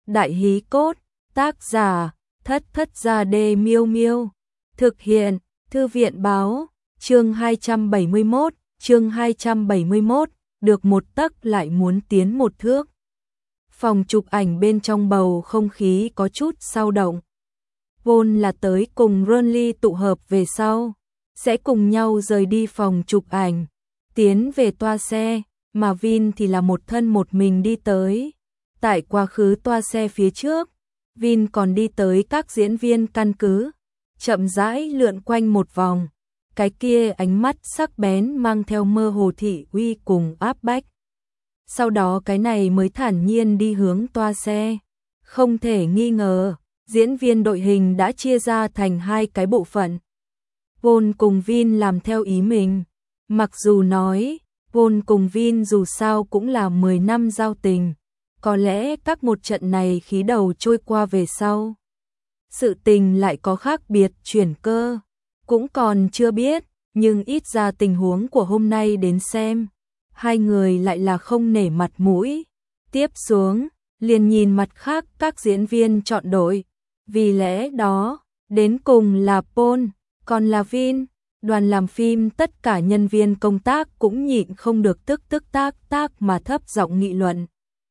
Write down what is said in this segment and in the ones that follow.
Đại hí cốt, tác giả, Thất Thất Gia Đê Miêu Miêu. Thực hiện, Thư viện báo, chương 271, được một tấc lại muốn tiến một thước. Phòng chụp ảnh bên trong bầu không khí có chút xao động. Vốn là tới cùng Ronly tụ hợp về sau, sẽ cùng nhau rời đi phòng chụp ảnh, tiến về toa xe, mà Vin thì là một thân một mình đi tới. Tại quá khứ toa xe phía trước, Vin còn đi tới các diễn viên căn cứ, chậm rãi lượn quanh một vòng, cái kia ánh mắt sắc bén mang theo mơ hồ thị uy cùng áp bách. Sau đó cái này mới thản nhiên đi hướng toa xe. Không thể nghi ngờ, diễn viên đội hình đã chia ra thành hai cái bộ phận. Vốn cùng Vin làm theo ý mình. Mặc dù nói, Vốn cùng Vin dù sao cũng là 10 năm giao tình. Có lẽ các một trận này khí đầu trôi qua về sau, sự tình lại có khác biệt chuyển cơ, cũng còn chưa biết, nhưng ít ra tình huống của hôm nay đến xem, hai người lại là không nể mặt mũi. Tiếp xuống, liền nhìn mặt khác các diễn viên chọn đội, vì lẽ đó, đến cùng là Paul, còn là Vin. Đoàn làm phim tất cả nhân viên công tác cũng nhịn không được tức tác mà thấp giọng nghị luận.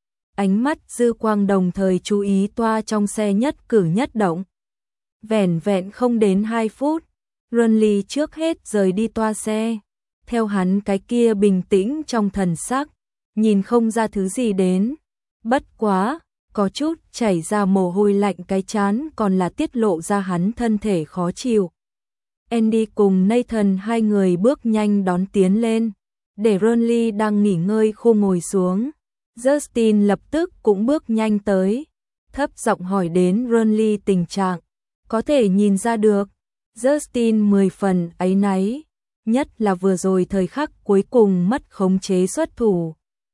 Ánh mắt dư quang đồng thời chú ý toa trong xe nhất cử nhất động. Vẻn vẹn không đến 2 phút, Ronly trước hết rời đi toa xe. Theo hắn cái kia bình tĩnh trong thần sắc, nhìn không ra thứ gì đến. Bất quá, có chút chảy ra mồ hôi lạnh cái trán còn là tiết lộ ra hắn thân thể khó chịu. Andy cùng Nathan hai người bước nhanh đón tiến lên, để Ronly đang nghỉ ngơi khô ngồi xuống. Justin lập tức cũng bước nhanh tới, thấp giọng hỏi đến Ronly tình trạng. Có thể nhìn ra được, Justin 10 phần áy náy, nhất là vừa rồi thời khắc cuối cùng mất khống chế xuất thủ.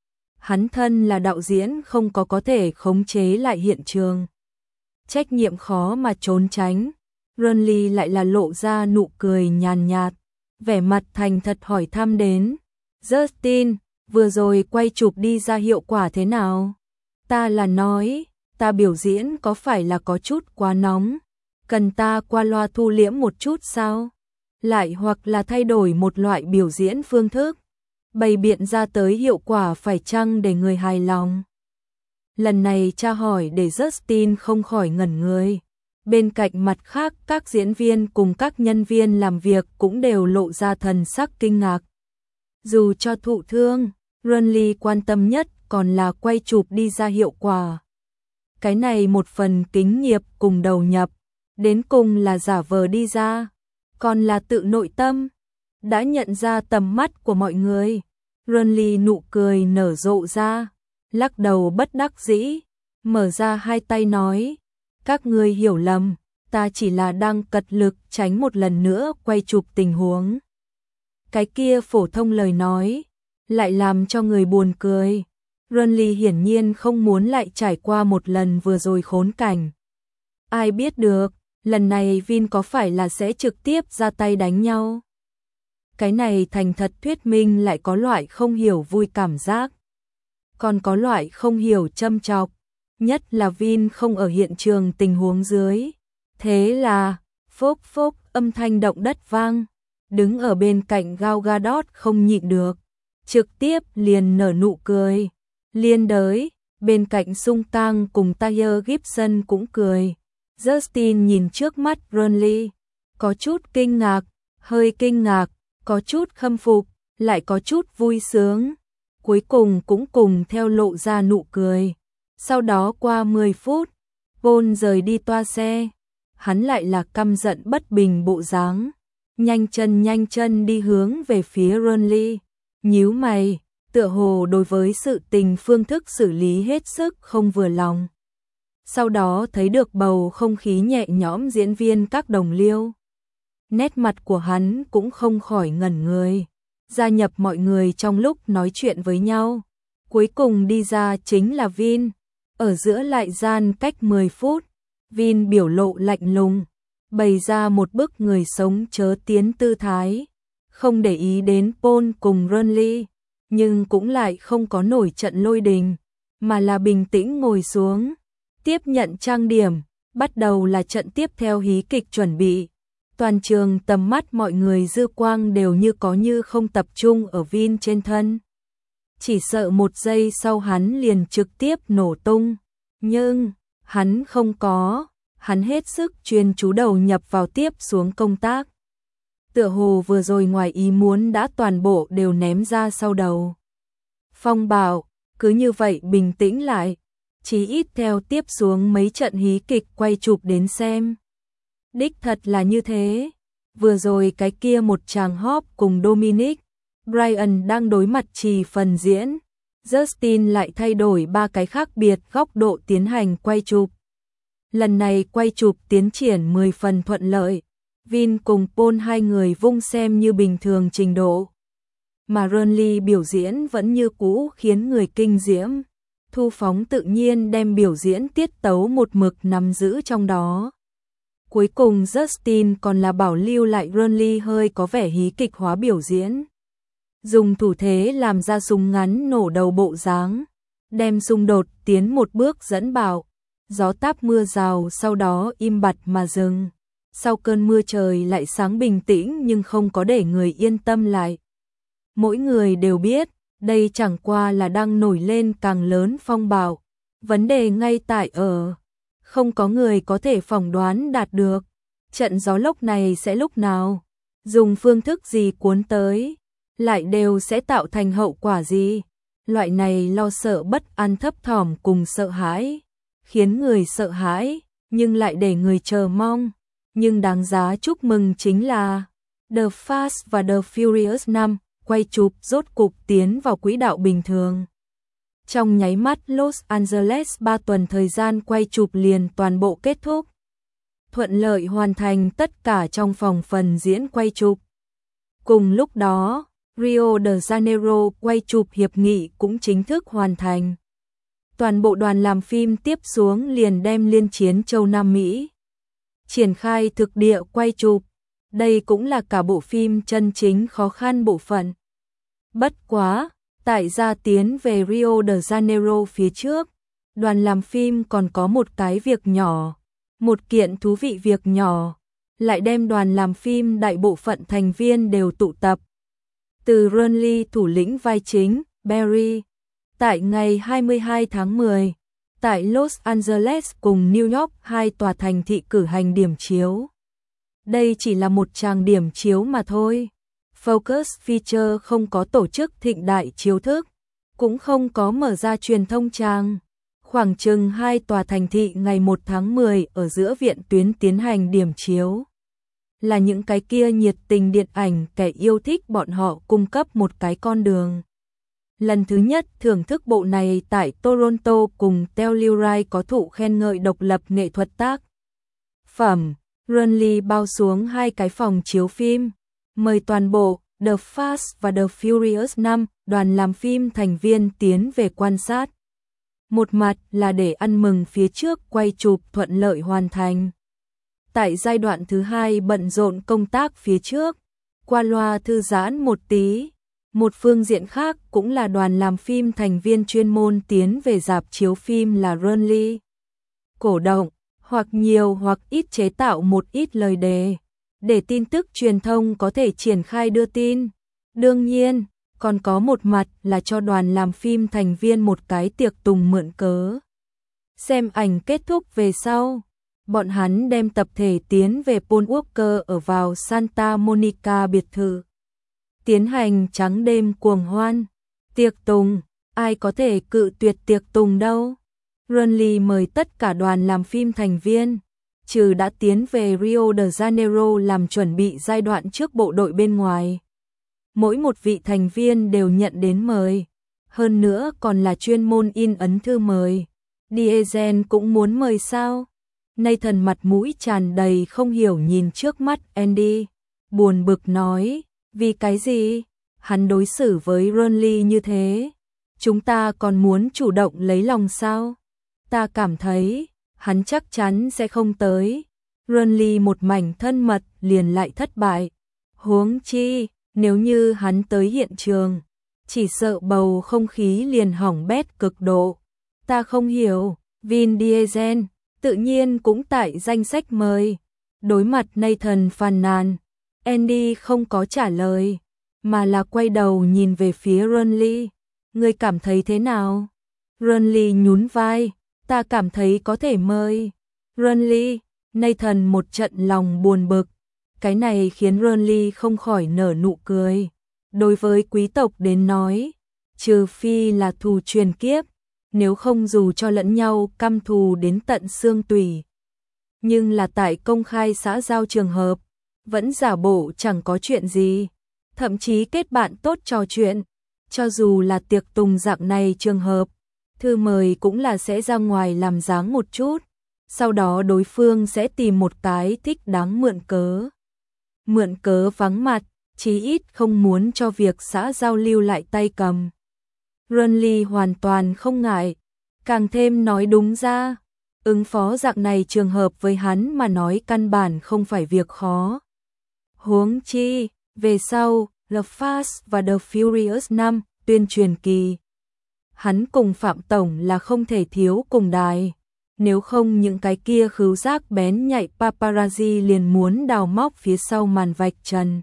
Hắn thân là đạo diễn không có thể khống chế lại hiện trường. Trách nhiệm khó mà trốn tránh. Ronly lại là lộ ra nụ cười nhàn nhạt, vẻ mặt thành thật hỏi thăm đến. Justin, vừa rồi quay chụp đi ra hiệu quả thế nào? Ta là nói, ta biểu diễn có phải là có chút quá nóng? Cần ta qua loa thu liễm một chút sao? Lại hoặc là thay đổi một loại biểu diễn phương thức? Bày biện ra tới hiệu quả phải chăng để người hài lòng? Lần này tra hỏi để Justin không khỏi ngẩn người. Bên cạnh mặt khác các diễn viên cùng các nhân viên làm việc cũng đều lộ ra thần sắc kinh ngạc. Dù cho thụ thương, Ronly quan tâm nhất còn là quay chụp đi ra hiệu quả. Cái này một phần kính nghiệp cùng đầu nhập, đến cùng là giả vờ đi ra, còn là tự nội tâm. Đã nhận ra tầm mắt của mọi người, Ronly nụ cười nở rộ ra, lắc đầu bất đắc dĩ, mở ra hai tay nói. Các ngươi hiểu lầm, ta chỉ là đang cật lực tránh một lần nữa quay chụp tình huống. Cái kia phổ thông lời nói, lại làm cho người buồn cười. Ronly hiển nhiên không muốn lại trải qua một lần vừa rồi khốn cảnh. Ai biết được, lần này Vin có phải là sẽ trực tiếp ra tay đánh nhau? Cái này thành thật thuyết minh lại có loại không hiểu vui cảm giác. Còn có loại không hiểu châm chọc. Nhất là Vin không ở hiện trường tình huống dưới. Thế là, phốc phốc âm thanh động đất vang. Đứng ở bên cạnh Gal Gadot không nhịn được, trực tiếp liền nở nụ cười. Liên đới, bên cạnh Sung Kang cùng Taya Gibson cũng cười. Justin nhìn trước mắt Ronly, có chút kinh ngạc, hơi kinh ngạc, có chút khâm phục, lại có chút vui sướng. Cuối cùng cũng cùng theo lộ ra nụ cười. Sau đó qua 10 phút, Paul rời đi toa xe, hắn lại là căm giận bất bình bộ dáng, nhanh chân đi hướng về phía Ronly, nhíu mày, tựa hồ đối với sự tình phương thức xử lý hết sức không vừa lòng. Sau đó thấy được bầu không khí nhẹ nhõm diễn viên các đồng liêu, nét mặt của hắn cũng không khỏi ngẩn người, gia nhập mọi người trong lúc nói chuyện với nhau. Cuối cùng đi ra chính là Vin. Ở giữa lại gian cách 10 phút, Vin biểu lộ lạnh lùng, bày ra một bức người sống chớ tiến tư thái, không để ý đến Paul cùng Ronly, nhưng cũng lại không có nổi trận lôi đình, mà là bình tĩnh ngồi xuống, Tiếp nhận trang điểm, bắt đầu là trận tiếp theo hí kịch chuẩn bị. Toàn trường tầm mắt mọi người dư quang đều như có như không tập trung ở Vin trên thân. Chỉ sợ một giây sau hắn liền trực tiếp nổ tung. Nhưng, hắn không có, hắn hết sức chuyên chú đầu nhập vào tiếp xuống công tác. Tựa hồ vừa rồi ngoài ý muốn đã toàn bộ đều ném ra sau đầu. Phong bảo, cứ như vậy bình tĩnh lại, chí ít theo tiếp xuống mấy trận hí kịch quay chụp đến xem. Đích thật là như thế, vừa rồi cái kia một chàng hop cùng Dominic, Brian đang đối mặt trì phần diễn, Justin lại thay đổi 3 cái khác biệt góc độ tiến hành quay chụp. Lần này quay chụp tiến triển 10 phần thuận lợi, Vin cùng Paul hai người vung xem như bình thường trình độ. Mà Renly biểu diễn vẫn như cũ khiến người kinh diễm. Thu Phóng tự nhiên đem biểu diễn tiết tấu một mực nắm giữ trong đó. Cuối cùng Justin còn là bảo lưu lại Renly hơi có vẻ hí kịch hóa biểu diễn. Dùng thủ thế làm ra súng ngắn nổ đầu bộ dáng, đem xung đột tiến một bước dẫn bảo. Gió táp mưa rào sau đó im bặt mà dừng. Sau cơn mưa trời lại sáng bình tĩnh nhưng không có để người yên tâm lại. Mỗi người đều biết, đây chẳng qua là đang nổi lên càng lớn phong bạo. Vấn đề ngay tại ở, không có người có thể phỏng đoán đạt được. Trận gió lốc này sẽ lúc nào, dùng phương thức gì cuốn tới, lại đều sẽ tạo thành hậu quả gì. Loại này lo sợ bất an thấp thỏm cùng sợ hãi, khiến người sợ hãi, nhưng lại để người chờ mong. Nhưng đáng giá chúc mừng chính là The Fast và The Furious 5 quay chụp rốt cục tiến vào quỹ đạo bình thường. Trong nháy mắt Los Angeles 3 tuần thời gian quay chụp liền toàn bộ kết thúc. Thuận lợi hoàn thành tất cả trong phòng phần diễn quay chụp. Cùng lúc đó, Rio de Janeiro quay chụp hiệp nghị cũng chính thức hoàn thành. Toàn bộ đoàn làm phim tiếp xuống liền đem Liên Chiến châu Nam Mỹ triển khai thực địa quay chụp. Đây cũng là cả bộ phim chân chính khó khăn bộ phận. Bất quá, tại gia tiến về Rio de Janeiro phía trước, đoàn làm phim còn có một cái việc nhỏ, một kiện thú vị việc nhỏ, lại đem đoàn làm phim đại bộ phận thành viên đều tụ tập. Từ Renly thủ lĩnh vai chính, Barry, tại ngày 22 tháng 10, tại Los Angeles cùng New York hai tòa thành thị cử hành điểm chiếu. Đây chỉ là một tràng điểm chiếu mà thôi. Focus Feature không có tổ chức thịnh đại chiếu thức, cũng không có mở ra truyền thông tràng. Khoảng chừng hai tòa thành thị ngày 1 tháng 10 ở giữa viện tuyến tiến hành điểm chiếu. Là những cái kia nhiệt tình điện ảnh kẻ yêu thích bọn họ cung cấp một cái con đường. Lần thứ nhất thưởng thức bộ này tại Toronto cùng Telluride có thụ khen ngợi độc lập nghệ thuật tác phẩm. Renly bao xuống hai cái phòng chiếu phim, mời toàn bộ The Fast và The Furious 5 đoàn làm phim thành viên tiến về quan sát. Một mặt là để ăn mừng phía trước quay chụp thuận lợi hoàn thành. Tại giai đoạn thứ hai bận rộn công tác phía trước, qua loa thư giãn một tí. Một phương diện khác cũng là đoàn làm phim thành viên chuyên môn tiến về rạp chiếu phim là Renly. Cổ động, hoặc nhiều hoặc ít chế tạo một ít lời đề, để tin tức truyền thông có thể triển khai đưa tin. Đương nhiên, còn có một mặt là cho đoàn làm phim thành viên một cái tiệc tùng mượn cớ. Xem ảnh kết thúc về sau, bọn hắn đem tập thể tiến về Paul Walker ở vào Santa Monica biệt thự. Tiến hành trắng đêm cuồng hoan, tiệc tùng, ai có thể cự tuyệt tiệc tùng đâu. Renly mời tất cả đoàn làm phim thành viên, trừ đã tiến về Rio de Janeiro làm chuẩn bị giai đoạn trước bộ đội bên ngoài. Mỗi một vị thành viên đều nhận đến mời, hơn nữa còn là chuyên môn in ấn thư mời. Diesel cũng muốn mời sao? Nathan mặt mũi tràn đầy không hiểu nhìn trước mắt Andy, buồn bực nói, vì cái gì? Hắn đối xử với Renly như thế, chúng ta còn muốn chủ động lấy lòng sao? Ta cảm thấy, hắn chắc chắn sẽ không tới. Renly một mảnh thân mật liền lại thất bại. Huống chi, nếu như hắn tới hiện trường, chỉ sợ bầu không khí liền hỏng bét cực độ. Ta không hiểu, Vin Diesel tự nhiên cũng tại danh sách mời. Đối mặt Nathan phàn nàn, Andy không có trả lời, mà là quay đầu nhìn về phía Ronly. Ngươi cảm thấy thế nào? Ronly nhún vai, ta cảm thấy có thể mời. Ronly, Nathan một trận lòng buồn bực. Cái này khiến Ronly không khỏi nở nụ cười. Đối với quý tộc đến nói, trừ phi là thù truyền kiếp, nếu không dù cho lẫn nhau căm thù đến tận xương tủy. Nhưng là tại công khai xã giao trường hợp, vẫn giả bộ chẳng có chuyện gì, thậm chí kết bạn tốt trò chuyện. Cho dù là tiệc tùng dạng này trường hợp, thư mời cũng là sẽ ra ngoài làm dáng một chút, sau đó đối phương sẽ tìm một cái thích đáng mượn cớ. Mượn cớ vắng mặt, chí ít không muốn cho việc xã giao lưu lại tay cầm. Ronly hoàn toàn không ngại, càng thêm nói đúng ra, ứng phó dạng này trường hợp với hắn mà nói căn bản không phải việc khó. Huống chi, về sau, The Fast và The Furious 5, tuyên truyền kỳ. Hắn cùng Phạm Tổng là không thể thiếu cùng đài, nếu không những cái kia khứu giác bén nhạy paparazzi liền muốn đào móc phía sau màn vạch trần.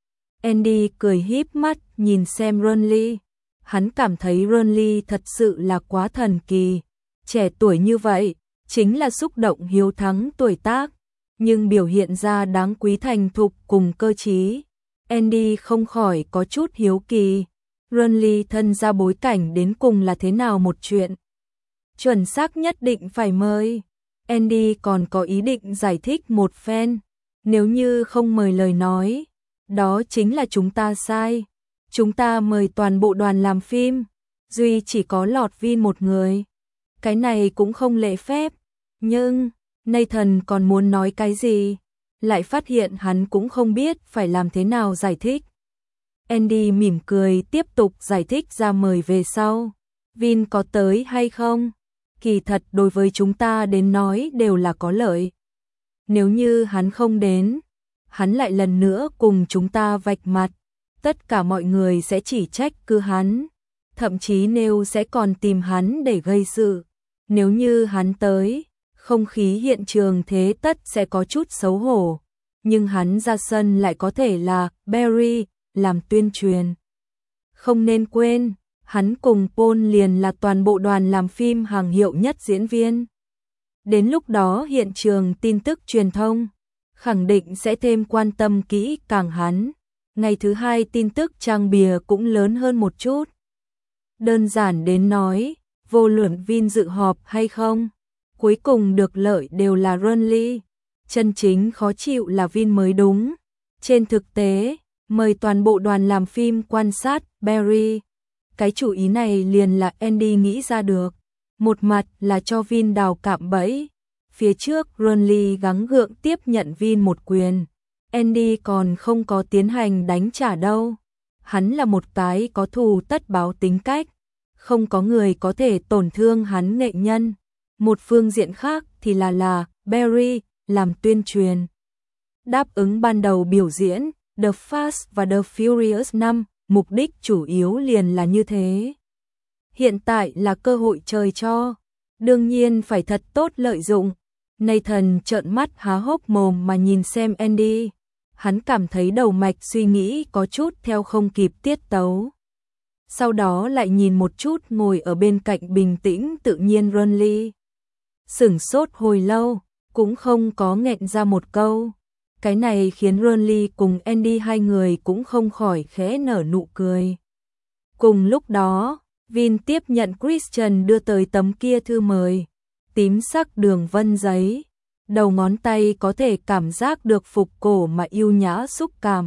Andy cười híp mắt nhìn xem Ronly, hắn cảm thấy Ronly thật sự là quá thần kỳ, trẻ tuổi như vậy, chính là xúc động hiếu thắng tuổi tác, nhưng biểu hiện ra đáng quý thành thục cùng cơ trí. Andy không khỏi có chút hiếu kỳ, Ronly thân ra bối cảnh đến cùng là thế nào một chuyện. Chuẩn xác nhất định phải mời. Andy còn có ý định giải thích một phen, nếu như không mời lời nói, đó chính là chúng ta sai. Chúng ta mời toàn bộ đoàn làm phim, duy chỉ có lọt Vin một người. Cái này cũng không lễ phép, nhưng Nathan còn muốn nói cái gì, lại phát hiện hắn cũng không biết phải làm thế nào giải thích. Andy mỉm cười tiếp tục giải thích ra mời về sau. Vin có tới hay không? Kỳ thật đối với chúng ta đến nói đều là có lợi. Nếu như hắn không đến, hắn lại lần nữa cùng chúng ta vạch mặt, tất cả mọi người sẽ chỉ trách cứ hắn, thậm chí nếu sẽ còn tìm hắn để gây sự. Nếu như hắn tới, không khí hiện trường thế tất sẽ có chút xấu hổ, nhưng hắn ra sân lại có thể là Barry, làm tuyên truyền. Không nên quên, hắn cùng Paul liền là toàn bộ đoàn làm phim hàng hiệu nhất diễn viên. Đến lúc đó hiện trường tin tức truyền thông khẳng định sẽ thêm quan tâm kỹ càng hắn. Ngày thứ hai tin tức trang bìa cũng lớn hơn một chút. Đơn giản đến nói, vô luận Vin dự họp hay không, cuối cùng được lợi đều là Ronly. Chân chính khó chịu là Vin mới đúng. Trên thực tế, mời toàn bộ đoàn làm phim quan sát Barry. Cái chủ ý này liền là Andy nghĩ ra được. Một mặt là cho Vin đào cạm bẫy. Phía trước Ronly gắng gượng tiếp nhận Vin một quyền. Andy còn không có tiến hành đánh trả đâu. Hắn là một cái có thù tất báo tính cách. Không có người có thể tổn thương hắn nghệ nhân. Một phương diện khác thì là Barry làm tuyên truyền. Đáp ứng ban đầu biểu diễn The Fast và The Furious 5, mục đích chủ yếu liền là như thế. Hiện tại là cơ hội trời cho, đương nhiên phải thật tốt lợi dụng. Nathan trợn mắt há hốc mồm mà nhìn xem Andy. Hắn cảm thấy đầu mạch suy nghĩ có chút theo không kịp tiết tấu. Sau đó lại nhìn một chút ngồi ở bên cạnh bình tĩnh tự nhiên Ronly. Sửng sốt hồi lâu, cũng không có nghẹn ra một câu. Cái này khiến Ronly cùng Andy hai người cũng không khỏi khẽ nở nụ cười. Cùng lúc đó, Vin tiếp nhận Christian đưa tới tấm kia thư mời. Tím sắc đường vân giấy. Đầu ngón tay có thể cảm giác được phục cổ mà yêu nhã xúc cảm.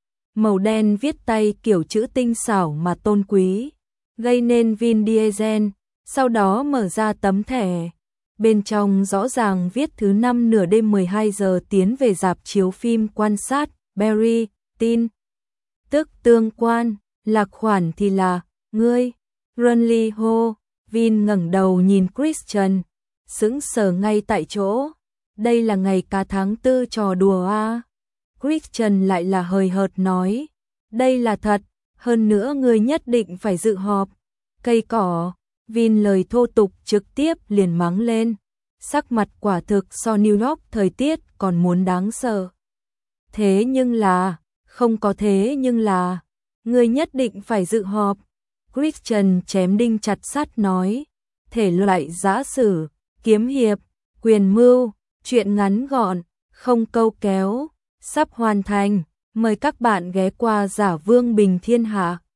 Màu đen viết tay kiểu chữ tinh xảo mà tôn quý, gây nên Vin Diesel, sau đó mở ra tấm thẻ. Bên trong rõ ràng viết thứ 5 nửa đêm 12 giờ tiến về rạp chiếu phim quan sát, Barry, tin. Tức tương quan, lạc khoản thì là, ngươi, Ronly hô, Vin ngẩng đầu nhìn Christian, sững sờ ngay tại chỗ. Đây là ngày cả tháng 4 trò đùa à? Christian lại là hời hợt nói, đây là thật, hơn nữa ngươi nhất định phải dự họp. Cây cỏ, Vin lời thô tục trực tiếp liền mắng lên. Sắc mặt quả thực so New York thời tiết còn muốn đáng sợ. Thế nhưng là, không có thế nhưng là, người nhất định phải dự họp. Christian chém đinh chặt sắt nói, thể loại giã sử, kiếm hiệp, quyền mưu, chuyện ngắn gọn, không câu kéo, sắp hoàn thành, mời các bạn ghé qua Giả Vương Bình Thiên Hạ.